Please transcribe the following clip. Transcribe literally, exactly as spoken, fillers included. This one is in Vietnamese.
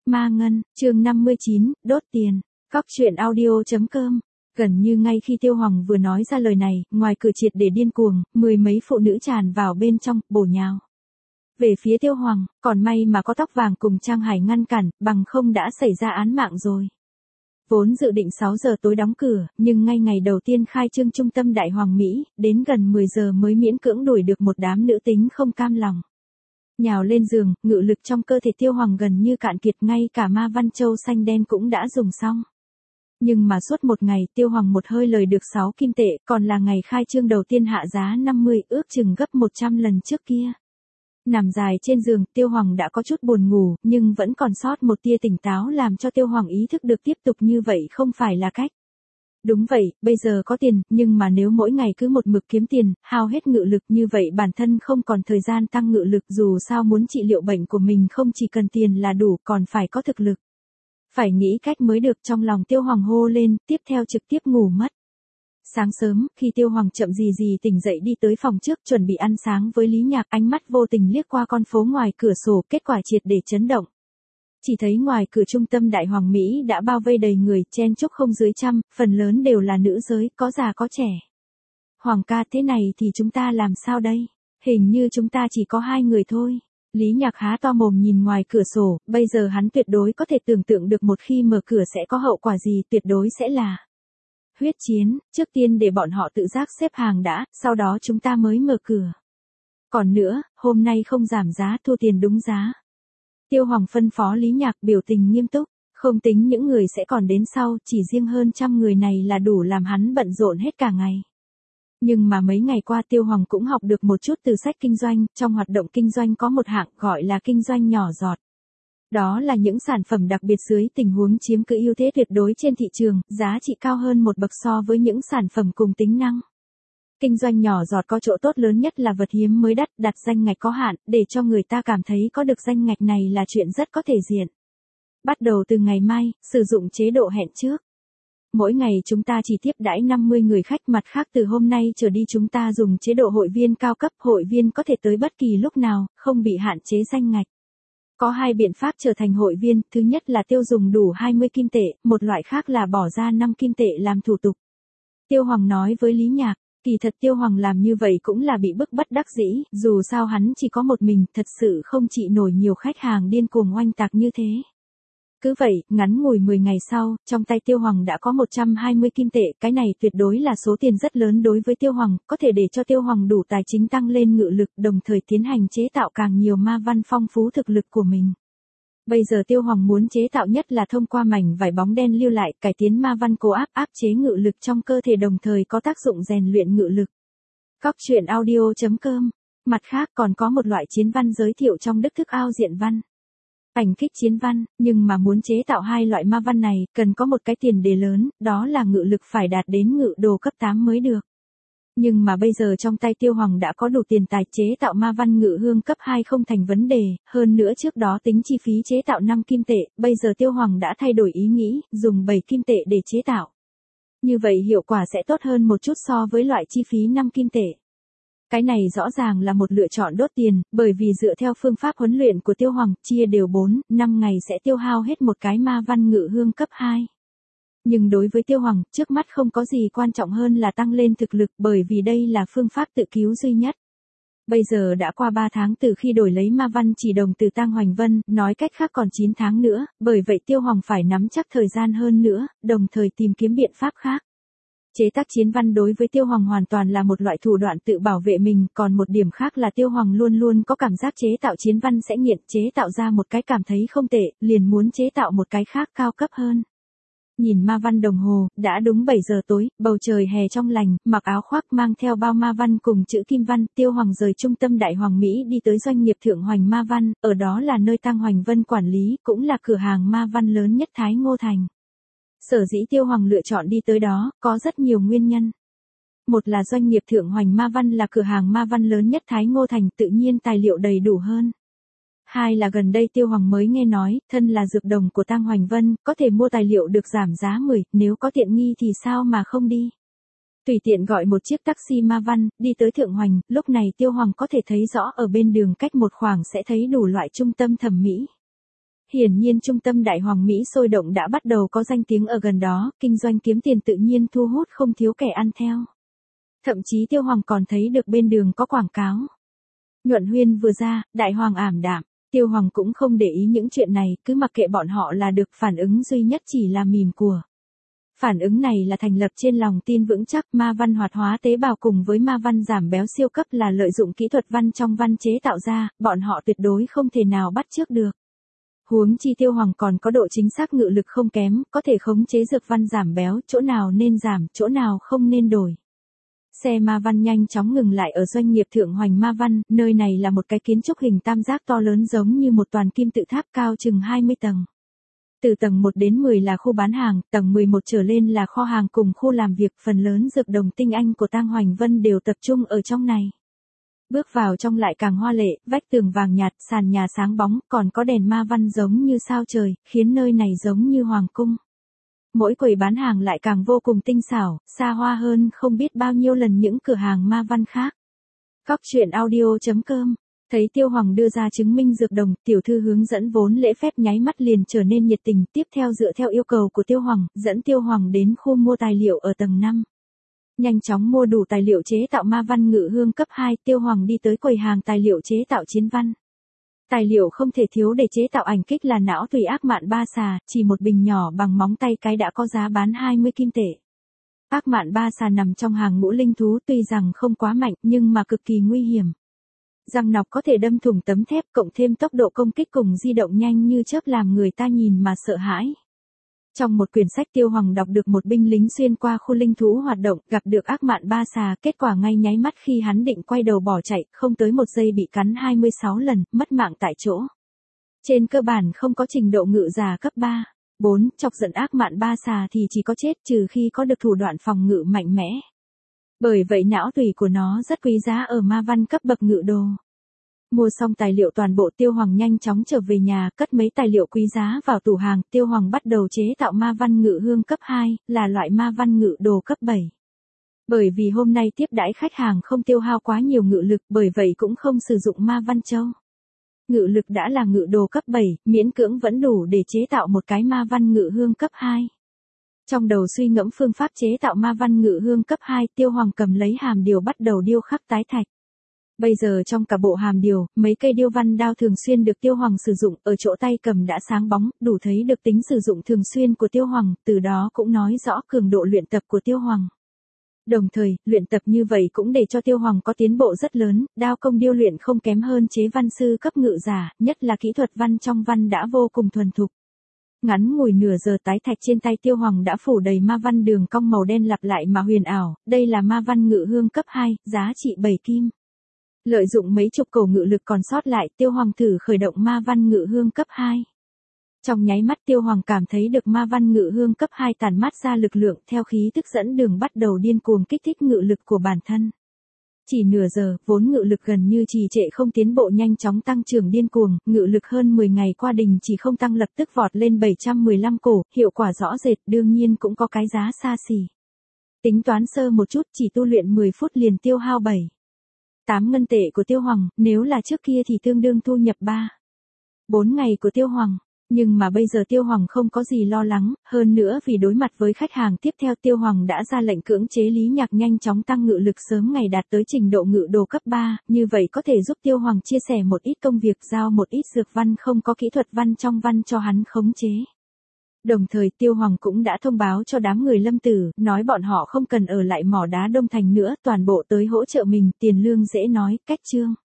Ma Ngân, chương năm mươi chín, đốt tiền. Cóc truyện audio chấm com. Gần như ngay khi Tiêu Hoàng vừa nói ra lời này, ngoài cửa triệt để điên cuồng, mười mấy phụ nữ tràn vào bên trong, bổ nhào về phía Tiêu Hoàng, còn may mà có Tóc Vàng cùng Trang Hải ngăn cản, bằng không đã xảy ra án mạng rồi. Vốn dự định sáu giờ tối đóng cửa, nhưng ngay ngày đầu tiên khai trương trung tâm Đại Hoàng Mỹ, đến gần mười giờ mới miễn cưỡng đuổi được một đám nữ tính không cam lòng. Nhào lên giường, ngự lực trong cơ thể Tiêu Hoàng gần như cạn kiệt, ngay cả ma văn châu xanh đen cũng đã dùng xong. Nhưng mà suốt một ngày Tiêu Hoàng một hơi lời được sáu kim tệ, còn là ngày khai trương đầu tiên hạ giá năm mươi, ước chừng gấp một trăm lần trước kia. Nằm dài trên giường, Tiêu Hoàng đã có chút buồn ngủ, nhưng vẫn còn sót một tia tỉnh táo làm cho Tiêu Hoàng ý thức được tiếp tục như vậy không phải là cách. Đúng vậy, bây giờ có tiền, nhưng mà nếu mỗi ngày cứ một mực kiếm tiền, hao hết ngự lực như vậy bản thân không còn thời gian tăng ngự lực, dù sao muốn trị liệu bệnh của mình không chỉ cần tiền là đủ, còn phải có thực lực. Phải nghĩ cách mới được, trong lòng Tiêu Hoàng hô lên, tiếp theo trực tiếp ngủ mất. Sáng sớm, khi Tiêu Hoàng chậm gì gì tỉnh dậy đi tới phòng trước chuẩn bị ăn sáng với Lý Nhạc, ánh mắt vô tình liếc qua con phố ngoài cửa sổ, kết quả triệt để chấn động. Chỉ thấy ngoài cửa trung tâm Đại Hoàng Mỹ đã bao vây đầy người, chen chúc không dưới trăm, phần lớn đều là nữ giới, có già có trẻ. Hoàng ca, thế này thì chúng ta làm sao đây? Hình như chúng ta chỉ có hai người thôi. Lý Nhạc há to mồm nhìn ngoài cửa sổ, bây giờ hắn tuyệt đối có thể tưởng tượng được một khi mở cửa sẽ có hậu quả gì, tuyệt đối sẽ là huyết chiến, trước tiên để bọn họ tự giác xếp hàng đã, sau đó chúng ta mới mở cửa. Còn nữa, hôm nay không giảm giá, thu tiền đúng giá. Tiêu Hoàng phân phó Lý Nhạc, biểu tình nghiêm túc, không tính những người sẽ còn đến sau, chỉ riêng hơn trăm người này là đủ làm hắn bận rộn hết cả ngày. Nhưng mà mấy ngày qua Tiêu Hoàng cũng học được một chút từ sách kinh doanh, trong hoạt động kinh doanh có một hạng gọi là kinh doanh nhỏ giọt. Đó là những sản phẩm đặc biệt dưới tình huống chiếm cứ ưu thế tuyệt đối trên thị trường, giá trị cao hơn một bậc so với những sản phẩm cùng tính năng. Kinh doanh nhỏ giọt có chỗ tốt lớn nhất là vật hiếm mới đắt, đặt danh ngạch có hạn, để cho người ta cảm thấy có được danh ngạch này là chuyện rất có thể diện. Bắt đầu từ ngày mai, sử dụng chế độ hẹn trước. Mỗi ngày chúng ta chỉ tiếp đãi năm mươi người khách, mặt khác từ hôm nay trở đi chúng ta dùng chế độ hội viên cao cấp, hội viên có thể tới bất kỳ lúc nào, không bị hạn chế danh ngạch. Có hai biện pháp trở thành hội viên, thứ nhất là tiêu dùng đủ hai mươi kim tệ, một loại khác là bỏ ra năm kim tệ làm thủ tục. Tiêu Hoàng nói với Lý Nhạc, kỳ thật Tiêu Hoàng làm như vậy cũng là bị bức bất đắc dĩ, dù sao hắn chỉ có một mình, thật sự không trị nổi nhiều khách hàng điên cuồng oanh tạc như thế. Cứ vậy, ngắn ngủi mười ngày sau, trong tay Tiêu Hoàng đã có một trăm hai mươi kim tệ, cái này tuyệt đối là số tiền rất lớn đối với Tiêu Hoàng, có thể để cho Tiêu Hoàng đủ tài chính tăng lên ngự lực, đồng thời tiến hành chế tạo càng nhiều ma văn phong phú thực lực của mình. Bây giờ Tiêu Hoàng muốn chế tạo nhất là thông qua mảnh vải bóng đen lưu lại, cải tiến ma văn cố áp, áp chế ngự lực trong cơ thể, đồng thời có tác dụng rèn luyện ngự lực. Cóc truyện audio chấm com. Mặt khác còn có một loại chiến văn giới thiệu trong Đức Thức Ao Diện Văn. Ảnh kích chiến văn, nhưng mà muốn chế tạo hai loại ma văn này, cần có một cái tiền đề lớn, đó là ngự lực phải đạt đến ngự đồ cấp tám mới được. Nhưng mà bây giờ trong tay Tiêu Hoàng đã có đủ tiền tài, chế tạo ma văn ngự hương cấp hai không thành vấn đề, hơn nữa trước đó tính chi phí chế tạo năm kim tệ, bây giờ Tiêu Hoàng đã thay đổi ý nghĩ, dùng bảy kim tệ để chế tạo. Như vậy hiệu quả sẽ tốt hơn một chút so với loại chi phí năm kim tệ. Cái này rõ ràng là một lựa chọn đốt tiền, bởi vì dựa theo phương pháp huấn luyện của Tiêu Hoàng, chia đều bốn, năm ngày sẽ tiêu hao hết một cái ma văn ngự hương cấp hai. Nhưng đối với Tiêu Hoàng, trước mắt không có gì quan trọng hơn là tăng lên thực lực, bởi vì đây là phương pháp tự cứu duy nhất. Bây giờ đã qua ba tháng từ khi đổi lấy ma văn chỉ đồng từ Tang Hoành Vân, nói cách khác còn chín tháng nữa, bởi vậy Tiêu Hoàng phải nắm chắc thời gian hơn nữa, đồng thời tìm kiếm biện pháp khác. Chế tác chiến văn đối với Tiêu Hoàng hoàn toàn là một loại thủ đoạn tự bảo vệ mình, còn một điểm khác là Tiêu Hoàng luôn luôn có cảm giác chế tạo chiến văn sẽ nghiện, chế tạo ra một cái cảm thấy không tệ, liền muốn chế tạo một cái khác cao cấp hơn. Nhìn ma văn đồng hồ, đã đúng bảy giờ tối, bầu trời hè trong lành, mặc áo khoác mang theo bao ma văn cùng chữ kim văn, Tiêu Hoàng rời trung tâm Đại Hoàng Mỹ đi tới doanh nghiệp Thượng Hoành Ma Văn, ở đó là nơi Tang Hoành Vân quản lý, cũng là cửa hàng ma văn lớn nhất Thái Ngô Thành. Sở dĩ Tiêu Hoàng lựa chọn đi tới đó, có rất nhiều nguyên nhân. Một là doanh nghiệp Thượng Hoành Ma Văn là cửa hàng ma văn lớn nhất Thái Ngô Thành, tự nhiên tài liệu đầy đủ hơn. Hai là gần đây Tiêu Hoàng mới nghe nói, thân là dược đồng của Tang Hoành Vân, có thể mua tài liệu được giảm giá mười, nếu có tiện nghi thì sao mà không đi. Tùy tiện gọi một chiếc taxi ma văn, đi tới Thượng Hoành, lúc này Tiêu Hoàng có thể thấy rõ ở bên đường cách một khoảng sẽ thấy đủ loại trung tâm thẩm mỹ. Hiển nhiên trung tâm Đại Hoàng Mỹ sôi động đã bắt đầu có danh tiếng ở gần đó, kinh doanh kiếm tiền tự nhiên thu hút không thiếu kẻ ăn theo. Thậm chí Tiêu Hoàng còn thấy được bên đường có quảng cáo. Nhuận Huyên vừa ra, Đại Hoàng ảm đạm, Tiêu Hoàng cũng không để ý những chuyện này, cứ mặc kệ bọn họ là được, phản ứng duy nhất chỉ là mỉm của. Phản ứng này là thành lập trên lòng tin vững chắc, ma văn hoạt hóa tế bào cùng với ma văn giảm béo siêu cấp là lợi dụng kỹ thuật văn trong văn chế tạo ra, bọn họ tuyệt đối không thể nào bắt chước được. Huống chi Tiêu Hoàng còn có độ chính xác ngự lực không kém, có thể khống chế dược văn giảm béo, chỗ nào nên giảm, chỗ nào không nên đổi. Xe ma văn nhanh chóng ngừng lại ở doanh nghiệp Thượng Hoành Ma Văn, nơi này là một cái kiến trúc hình tam giác to lớn giống như một toàn kim tự tháp cao chừng hai mươi tầng. Từ tầng một đến mười là khu bán hàng, tầng mười một trở lên là kho hàng cùng khu làm việc, phần lớn dược đồng tinh anh của Tang Hoành Vân đều tập trung ở trong này. Bước vào trong lại càng hoa lệ, vách tường vàng nhạt, sàn nhà sáng bóng, còn có đèn ma văn giống như sao trời, khiến nơi này giống như hoàng cung. Mỗi quầy bán hàng lại càng vô cùng tinh xảo, xa hoa hơn không biết bao nhiêu lần những cửa hàng ma văn khác. Góc truyện audio chấm com. Thấy Tiêu Hoàng đưa ra chứng minh dược đồng, tiểu thư hướng dẫn vốn lễ phép nháy mắt liền trở nên nhiệt tình, tiếp theo dựa theo yêu cầu của Tiêu Hoàng, dẫn Tiêu Hoàng đến khu mua tài liệu ở tầng năm. Nhanh chóng mua đủ tài liệu chế tạo ma văn ngự hương cấp hai, Tiêu Hoàng đi tới quầy hàng tài liệu chế tạo chiến văn. Tài liệu không thể thiếu để chế tạo ảnh kích là não tùy ác mạn ba xà, chỉ một bình nhỏ bằng móng tay cái đã có giá bán hai mươi kim tệ. Ác mạn ba xà nằm trong hàng ngũ linh thú, tuy rằng không quá mạnh nhưng mà cực kỳ nguy hiểm. Răng nọc có thể đâm thủng tấm thép, cộng thêm tốc độ công kích cùng di động nhanh như chớp làm người ta nhìn mà sợ hãi. Trong một quyển sách Tiêu Hoàng đọc được một binh lính xuyên qua khu linh thú hoạt động, gặp được ác mạn ba xà, kết quả ngay nháy mắt khi hắn định quay đầu bỏ chạy, không tới một giây bị cắn hai mươi sáu lần, mất mạng tại chỗ. Trên cơ bản không có trình độ ngự giả cấp ba. bốn. Chọc giận ác mạn ba xà thì chỉ có chết, trừ khi có được thủ đoạn phòng ngự mạnh mẽ. Bởi vậy não tùy của nó rất quý giá ở ma văn cấp bậc ngự đồ. Mua xong tài liệu toàn bộ, Tiêu Hoàng nhanh chóng trở về nhà, cất mấy tài liệu quý giá vào tủ hàng, Tiêu Hoàng bắt đầu chế tạo ma văn ngự hương cấp hai, là loại ma văn ngự đồ cấp bảy. Bởi vì hôm nay tiếp đãi khách hàng không tiêu hao quá nhiều ngự lực, bởi vậy cũng không sử dụng ma văn châu. Ngự lực đã là ngự đồ cấp bảy, miễn cưỡng vẫn đủ để chế tạo một cái ma văn ngự hương cấp hai. Trong đầu suy ngẫm phương pháp chế tạo ma văn ngự hương cấp hai, Tiêu Hoàng cầm lấy hàm điều bắt đầu điêu khắc tái thạch. Bây giờ trong cả bộ hàm điều, mấy cây điêu văn đao thường xuyên được Tiêu Hoàng sử dụng, ở chỗ tay cầm đã sáng bóng, đủ thấy được tính sử dụng thường xuyên của Tiêu Hoàng, từ đó cũng nói rõ cường độ luyện tập của Tiêu Hoàng. Đồng thời, luyện tập như vậy cũng để cho Tiêu Hoàng có tiến bộ rất lớn, đao công điêu luyện không kém hơn chế văn sư cấp ngự giả, nhất là kỹ thuật văn trong văn đã vô cùng thuần thục. Ngắn ngủi nửa giờ tái thạch trên tay Tiêu Hoàng đã phủ đầy ma văn đường cong màu đen lặp lại mà huyền ảo, đây là ma văn ngự hương cấp hai, giá trị bảy kim. Lợi dụng mấy chục cầu ngự lực còn sót lại, Tiêu Hoàng thử khởi động ma văn ngự hương cấp hai. Trong nháy mắt Tiêu Hoàng cảm thấy được ma văn ngự hương cấp hai tản mát ra lực lượng, theo khí tức dẫn đường bắt đầu điên cuồng kích thích ngự lực của bản thân. Chỉ nửa giờ, vốn ngự lực gần như trì trệ không tiến bộ nhanh chóng tăng trưởng điên cuồng, ngự lực hơn mười ngày qua đình chỉ không tăng lập tức vọt lên bảy trăm mười lăm cổ, hiệu quả rõ rệt, đương nhiên cũng có cái giá xa xỉ. Tính toán sơ một chút, chỉ tu luyện mười phút liền tiêu hao bảy, tám ngân tệ của Tiêu Hoàng, nếu là trước kia thì tương đương thu nhập ba, bốn ngày của Tiêu Hoàng. Nhưng mà bây giờ Tiêu Hoàng không có gì lo lắng, hơn nữa vì đối mặt với khách hàng tiếp theo Tiêu Hoàng đã ra lệnh cưỡng chế Lý Nhạc nhanh chóng tăng ngự lực sớm ngày đạt tới trình độ ngự đồ cấp ba, như vậy có thể giúp Tiêu Hoàng chia sẻ một ít công việc, giao một ít dược văn không có kỹ thuật văn trong văn cho hắn khống chế. Đồng thời Tiêu Hoàng cũng đã thông báo cho đám người Lâm Tử, nói bọn họ không cần ở lại mỏ đá Đông Thành nữa, toàn bộ tới hỗ trợ mình, tiền lương dễ nói, cách chương.